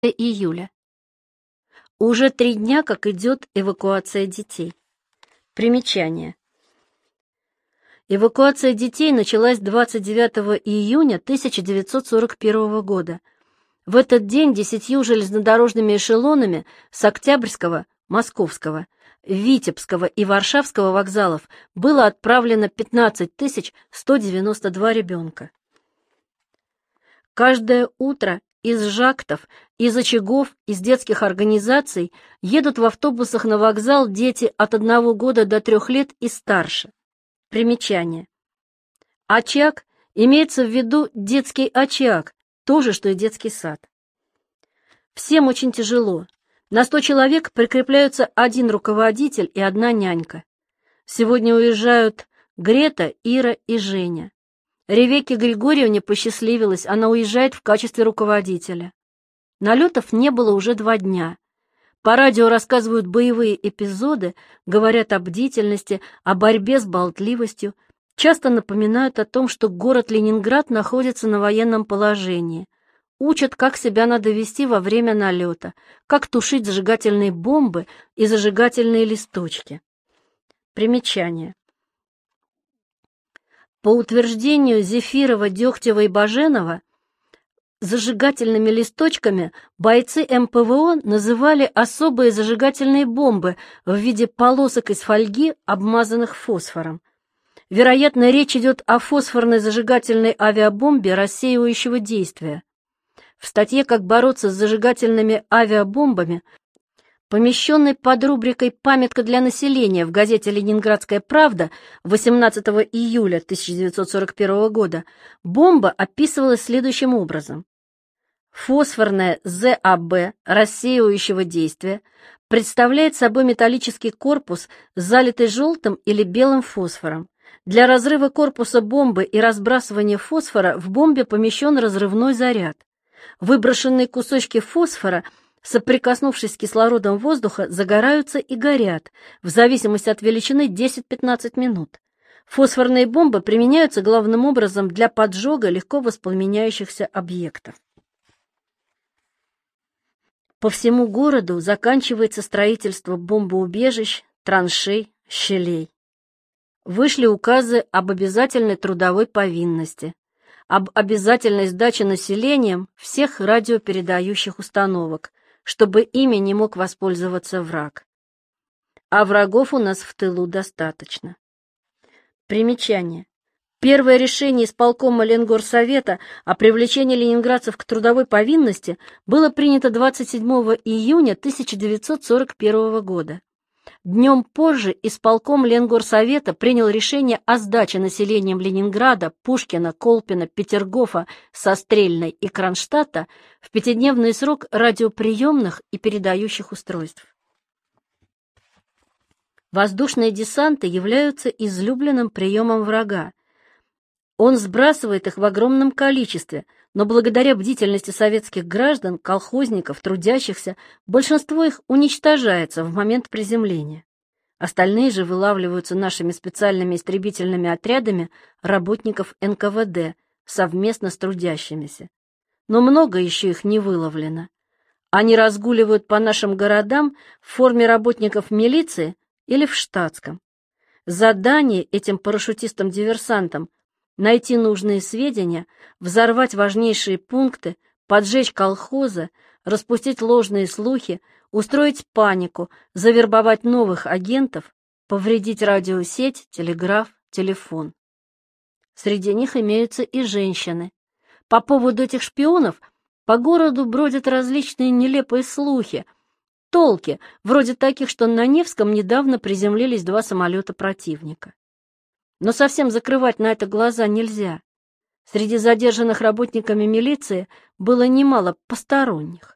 июля. Уже 3 дня, как идет эвакуация детей. Примечание. Эвакуация детей началась 29 июня 1941 года. В этот день 10 железнодорожными эшелонами с Октябрьского, Московского, Витебского и Варшавского вокзалов было отправлено 15 192 ребенка. Каждое утро из жактов, из очагов, из детских организаций едут в автобусах на вокзал дети от 1 года до 3 лет и старше. Примечание. Очаг имеется в виду детский очаг, то же, что и детский сад. Всем очень тяжело. На 100 человек прикрепляются 1 руководитель и 1 нянька. Сегодня уезжают Грета, Ира и Женя. Ревекке Григорьевне посчастливилось, она уезжает в качестве руководителя. Налетов не было уже 2 дня. По радио рассказывают боевые эпизоды, говорят о бдительности, о борьбе с болтливостью, часто напоминают о том, что город Ленинград находится на военном положении, учат, как себя надо вести во время налета, как тушить зажигательные бомбы и зажигательные листочки. Примечание. По утверждению Зефирова, Дегтева и Баженова, зажигательными листочками бойцы МПВО называли особые зажигательные бомбы в виде полосок из фольги, обмазанных фосфором. Вероятно, речь идет о фосфорной зажигательной авиабомбе рассеивающего действия. В статье «Как бороться с зажигательными авиабомбами», помещенной под рубрикой «Памятка для населения» в газете «Ленинградская правда» 18 июля 1941 года, бомба описывалась следующим образом. Фосфорная ЗАБ рассеивающего действия представляет собой металлический корпус, залитый желтым или белым фосфором. Для разрыва корпуса бомбы и разбрасывания фосфора в бомбе помещен разрывной заряд. Выброшенные кусочки фосфора, соприкоснувшись с кислородом воздуха, загораются и горят, в зависимости от величины 10-15 минут. Фосфорные бомбы применяются главным образом для поджога легко воспламеняющихся объектов. По всему городу заканчивается строительство бомбоубежищ, траншей, щелей. Вышли указы об обязательной трудовой повинности, об обязательной сдаче населением всех радиопередающих установок, чтобы ими не мог воспользоваться враг. А врагов у нас в тылу достаточно. Примечание. Первое решение исполкома Ленгорсовета о привлечении ленинградцев к трудовой повинности было принято 27 июня 1941 года. Днем позже исполком Ленгорсовета принял решение о сдаче населением Ленинграда, Пушкина, Колпина, Петергофа, Сострельной и Кронштадта в 5-дневный срок радиоприемных и передающих устройств. Воздушные десанты являются излюбленным приемом врага. Он сбрасывает их в огромном количестве, но благодаря бдительности советских граждан, колхозников, трудящихся, большинство их уничтожается в момент приземления. Остальные же вылавливаются нашими специальными истребительными отрядами работников НКВД совместно с трудящимися. Но много еще их не выловлено. Они разгуливают по нашим городам в форме работников милиции или в штатском. Задание этим парашютистам-диверсантам найти нужные сведения, взорвать важнейшие пункты, поджечь колхозы, распустить ложные слухи, устроить панику, завербовать новых агентов, повредить радиосеть, телеграф, телефон. Среди них имеются и женщины. По поводу этих шпионов по городу бродят различные нелепые слухи, толки, вроде таких, что на Невском недавно приземлились 2 самолета противника. Но совсем закрывать на это глаза нельзя. Среди задержанных работниками милиции было немало посторонних.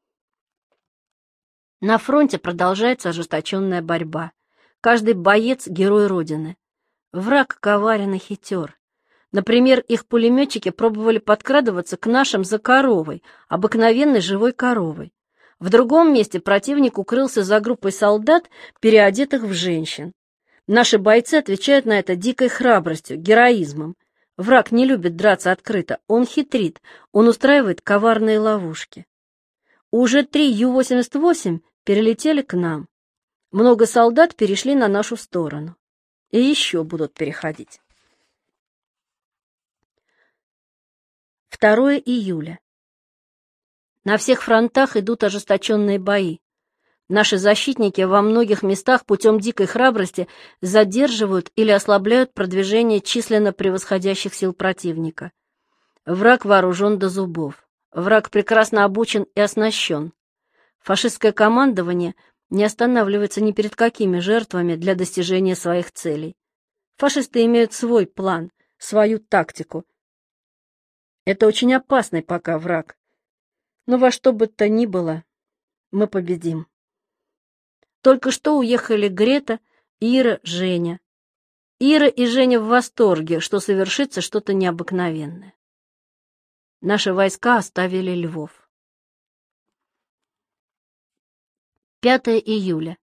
На фронте продолжается ожесточенная борьба. Каждый боец — герой Родины. Враг коварен и хитер. Например, их пулеметчики пробовали подкрадываться к нашим за коровой, обыкновенной живой коровой. В другом месте противник укрылся за группой солдат, переодетых в женщин. Наши бойцы отвечают на это дикой храбростью, героизмом. Враг не любит драться открыто, он хитрит, он устраивает коварные ловушки. Уже 3 Ю-88 перелетели к нам. Много солдат перешли на нашу сторону. И еще будут переходить. 2 июля. На всех фронтах идут ожесточенные бои. Наши защитники во многих местах путем дикой храбрости задерживают или ослабляют продвижение численно превосходящих сил противника. Враг вооружен до зубов. Враг прекрасно обучен и оснащен. Фашистское командование не останавливается ни перед какими жертвами для достижения своих целей. Фашисты имеют свой план, свою тактику. Это очень опасный пока враг. Но во что бы то ни было, мы победим. Только что уехали Грета, Ира, Женя. Ира и Женя в восторге, что совершится что-то необыкновенное. Наши войска оставили Львов. 5 июля.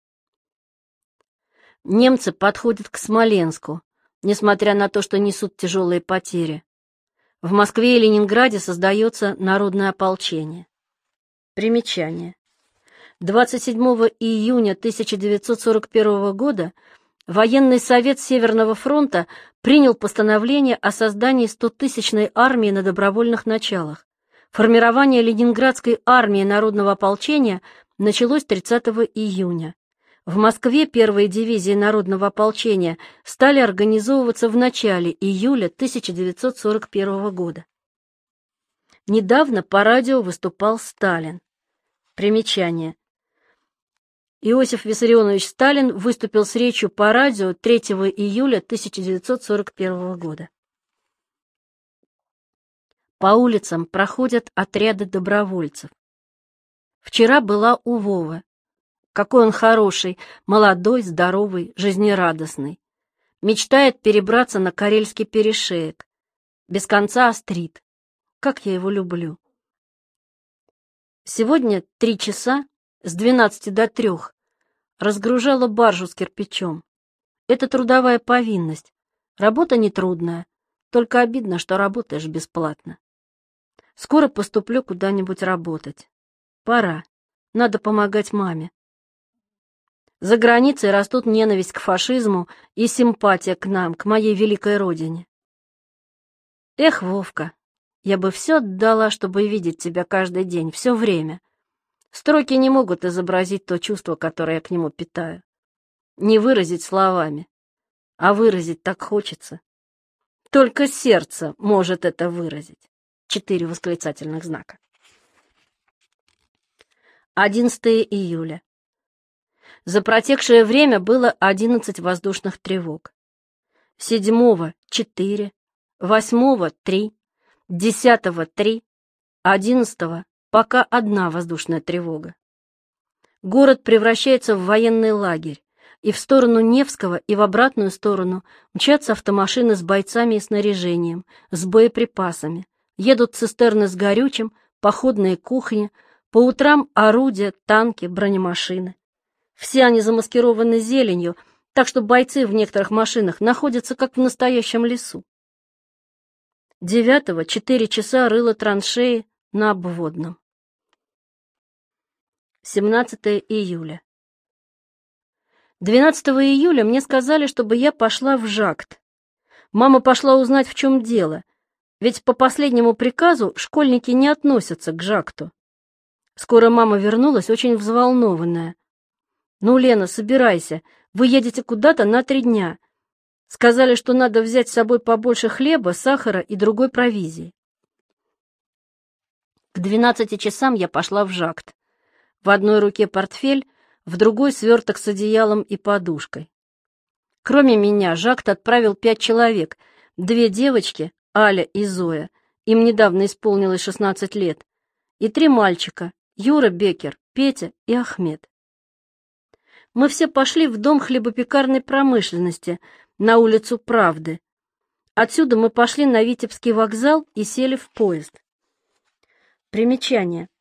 Немцы подходят к Смоленску, несмотря на то, что несут тяжелые потери. В Москве и Ленинграде создается народное ополчение. Примечание. 27 июня 1941 года Военный совет Северного фронта принял постановление о создании 100-тысячной армии на добровольных началах. Формирование Ленинградской армии народного ополчения началось 30 июня. В Москве первые дивизии народного ополчения стали организовываться в начале июля 1941 года. Недавно по радио выступал Сталин. Примечание. Иосиф Виссарионович Сталин выступил с речью по радио 3 июля 1941 года. По улицам проходят отряды добровольцев. Вчера была у Вовы. Какой он хороший, молодой, здоровый, жизнерадостный. Мечтает перебраться на Карельский перешеек. Без конца острит. Как я его люблю. Сегодня 3 часа с 12 до 3 разгружала баржу с кирпичом. Это трудовая повинность. Работа нетрудная, только обидно, что работаешь бесплатно. Скоро поступлю куда-нибудь работать. Пора. Надо помогать маме. За границей растут ненависть к фашизму и симпатия к нам, к моей великой родине. Эх, Вовка, я бы все отдала, чтобы видеть тебя каждый день, все время. Строки не могут изобразить то чувство, которое я к нему питаю. Не выразить словами, а выразить так хочется. Только сердце может это выразить. 4 восклицательных знака. 11 июля. За протекшее время было 11 воздушных тревог. 7-го — 4, 8-го — 3, 10-го — 3, 11-го — пока 1 воздушная тревога. Город превращается в военный лагерь, и в сторону Невского, и в обратную сторону мчатся автомашины с бойцами и снаряжением, с боеприпасами, едут цистерны с горючим, походные кухни, по утрам орудия, танки, бронемашины. Все они замаскированы зеленью, так что бойцы в некоторых машинах находятся как в настоящем лесу. 9-го 4 часа рыло траншеи на обводном. 17 июля. 12 июля мне сказали, чтобы я пошла в ЖАКТ. Мама пошла узнать, в чем дело, ведь по последнему приказу школьники не относятся к ЖАКТу. Скоро мама вернулась, очень взволнованная. «Ну, Лена, собирайся, вы едете куда-то на 3 дня. Сказали, что надо взять с собой побольше хлеба, сахара и другой провизии». К 12 часам я пошла в ЖАКТ. В одной руке портфель, в другой сверток с одеялом и подушкой. Кроме меня, ЖАКТ отправил 5 человек, 2 девочки, Аля и Зоя, им недавно исполнилось 16 лет, и 3 мальчика, Юра Бекер, Петя и Ахмед. Мы все пошли в дом хлебопекарной промышленности на улицу Правды. Отсюда мы пошли на Витебский вокзал и сели в поезд. Примечание.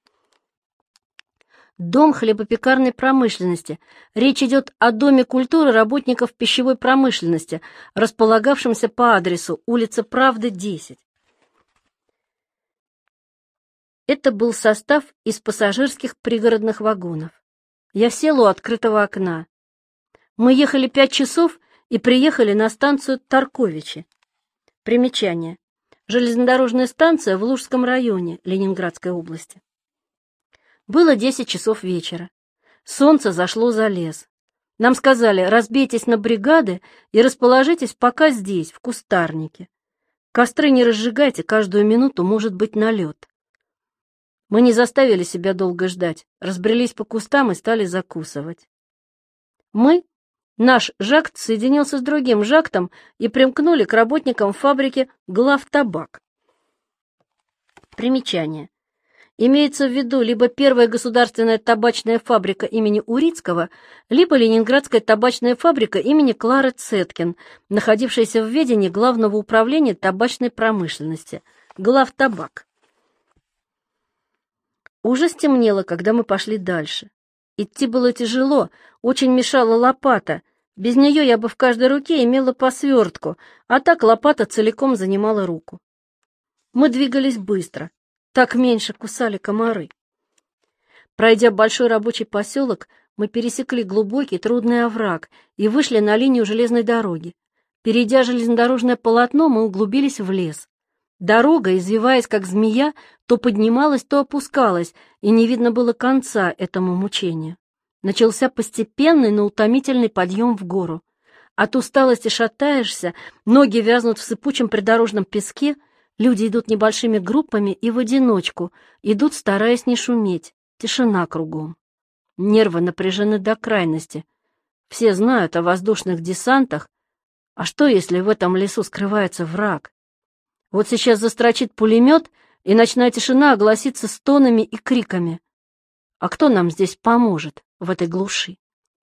Дом хлебопекарной промышленности. Речь идет о Доме культуры работников пищевой промышленности, располагавшемся по адресу улица Правды, 10. Это был состав из пассажирских пригородных вагонов. Я села у открытого окна. Мы ехали 5 часов и приехали на станцию Тарковичи. Примечание. Железнодорожная станция в Лужском районе Ленинградской области. Было 10 часов вечера. Солнце зашло за лес. Нам сказали: разбейтесь на бригады и расположитесь пока здесь, в кустарнике. Костры не разжигайте, каждую минуту может быть налет. Мы не заставили себя долго ждать, разбрелись по кустам и стали закусывать. Наш жакт соединился с другим жактом и примкнули к работникам фабрики «Главтабак». Примечание. Имеется в виду либо первая государственная табачная фабрика имени Урицкого, либо Ленинградская табачная фабрика имени Клары Цеткин, находившаяся в ведении Главного управления табачной промышленности, Главтабак. Уже стемнело, когда мы пошли дальше. Идти было тяжело, очень мешала лопата. Без нее я бы в каждой руке имела по свертку, а так лопата целиком занимала руку. Мы двигались быстро, так меньше кусали комары. Пройдя большой рабочий поселок, мы пересекли глубокий трудный овраг и вышли на линию железной дороги. Перейдя железнодорожное полотно, мы углубились в лес. Дорога, извиваясь как змея, то поднималась, то опускалась, и не видно было конца этому мучению. Начался постепенный, но утомительный подъем в гору. От усталости шатаешься, ноги вязнут в сыпучем придорожном песке, люди идут небольшими группами и в одиночку, идут, стараясь не шуметь, тишина кругом. Нервы напряжены до крайности. Все знают о воздушных десантах, а что, если в этом лесу скрывается враг? Вот сейчас застрочит пулемет, и ночная тишина огласится стонами и криками. А кто нам здесь поможет в этой глуши?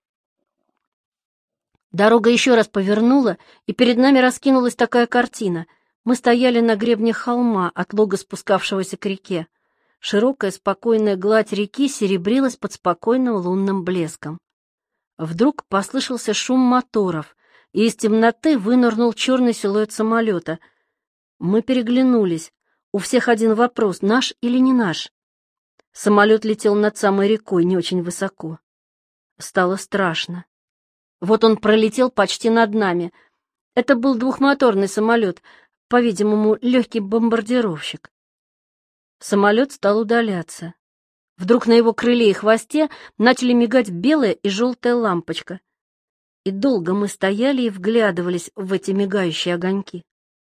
Дорога еще раз повернула, и перед нами раскинулась такая картина. Мы стояли на гребне холма, отлого спускавшегося к реке. Широкая спокойная гладь реки серебрилась под спокойным лунным блеском. Вдруг послышался шум моторов, и из темноты вынырнул черный силуэт самолета. Мы переглянулись. У всех один вопрос: наш или не наш? Самолет летел над самой рекой, не очень высоко. Стало страшно. Вот он пролетел почти над нами. Это был двухмоторный самолет, по-видимому, легкий бомбардировщик. Самолет стал удаляться. Вдруг на его крыле и хвосте начали мигать белая и желтая лампочка. И долго мы стояли и вглядывались в эти мигающие огоньки.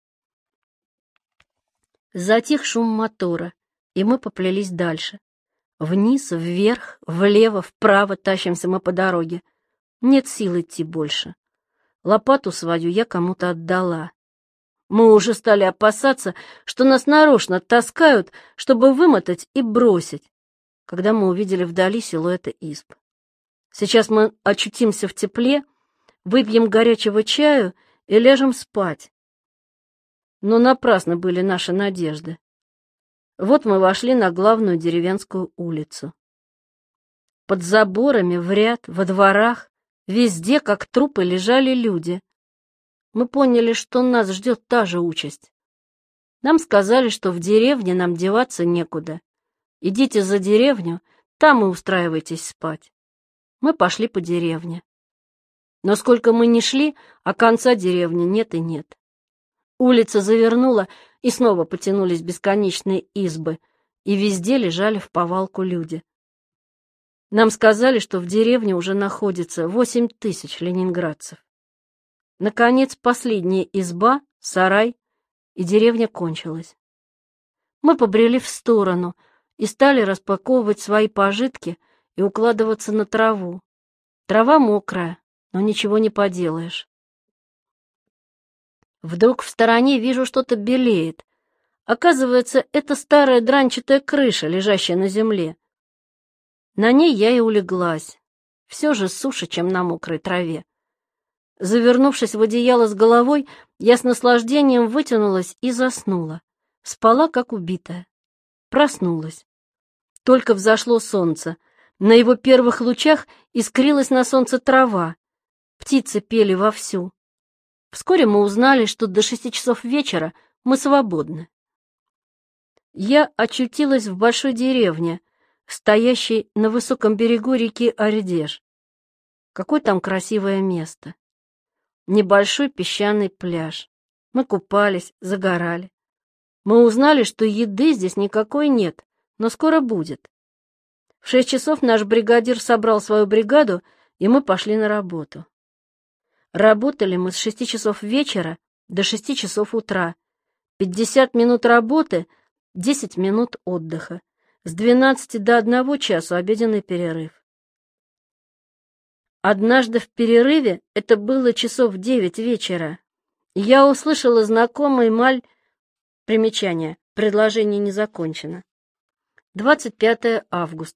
Затих шум мотора, и мы поплелись дальше. Вниз, вверх, влево, вправо тащимся мы по дороге. Нет сил идти больше. Лопату свою я кому-то отдала. Мы уже стали опасаться, что нас нарочно таскают, чтобы вымотать и бросить, когда мы увидели вдали силуэты изб. Сейчас мы очутимся в тепле, выпьем горячего чаю и ляжем спать. Но напрасно были наши надежды. Вот мы вошли на главную деревенскую улицу. Под заборами, в ряд, во дворах, везде, как трупы, лежали люди. Мы поняли, что нас ждет та же участь. Нам сказали, что в деревне нам деваться некуда. Идите за деревню, там и устраивайтесь спать. Мы пошли по деревне. Но сколько мы ни шли, а конца деревни нет и нет. Улица завернула, и снова потянулись бесконечные избы, и везде лежали вповалку люди. Нам сказали, что в деревне уже находится 8 тысяч ленинградцев. Наконец, последняя изба, сарай, и деревня кончилась. Мы побрели в сторону и стали распаковывать свои пожитки и укладываться на траву. Трава мокрая, но ничего не поделаешь. Вдруг в стороне вижу, что-то белеет. Оказывается, это старая дранчатая крыша, лежащая на земле. На ней я и улеглась. Все же суше, чем на мокрой траве. Завернувшись в одеяло с головой, я с наслаждением вытянулась и заснула. Спала, как убитая. Проснулась. Только взошло солнце. На его первых лучах искрилась на солнце трава. Птицы пели вовсю. Вскоре мы узнали, что до 6 часов вечера мы свободны. я очутилась в большой деревне, стоящей на высоком берегу реки Ардеж. Какое там красивое место! Небольшой песчаный пляж. Мы купались, загорали. Мы узнали, что еды здесь никакой нет, но скоро будет. В 6 часов наш бригадир собрал свою бригаду, и мы пошли на работу. Работали мы с 6 часов вечера до 6 часов утра. 50 минут работы, 10 минут отдыха. С 12 до 1 часа обеденный перерыв. Однажды в перерыве, это было часов в 9 вечера, я услышала знакомый примечание. Предложение не закончено. 25 августа.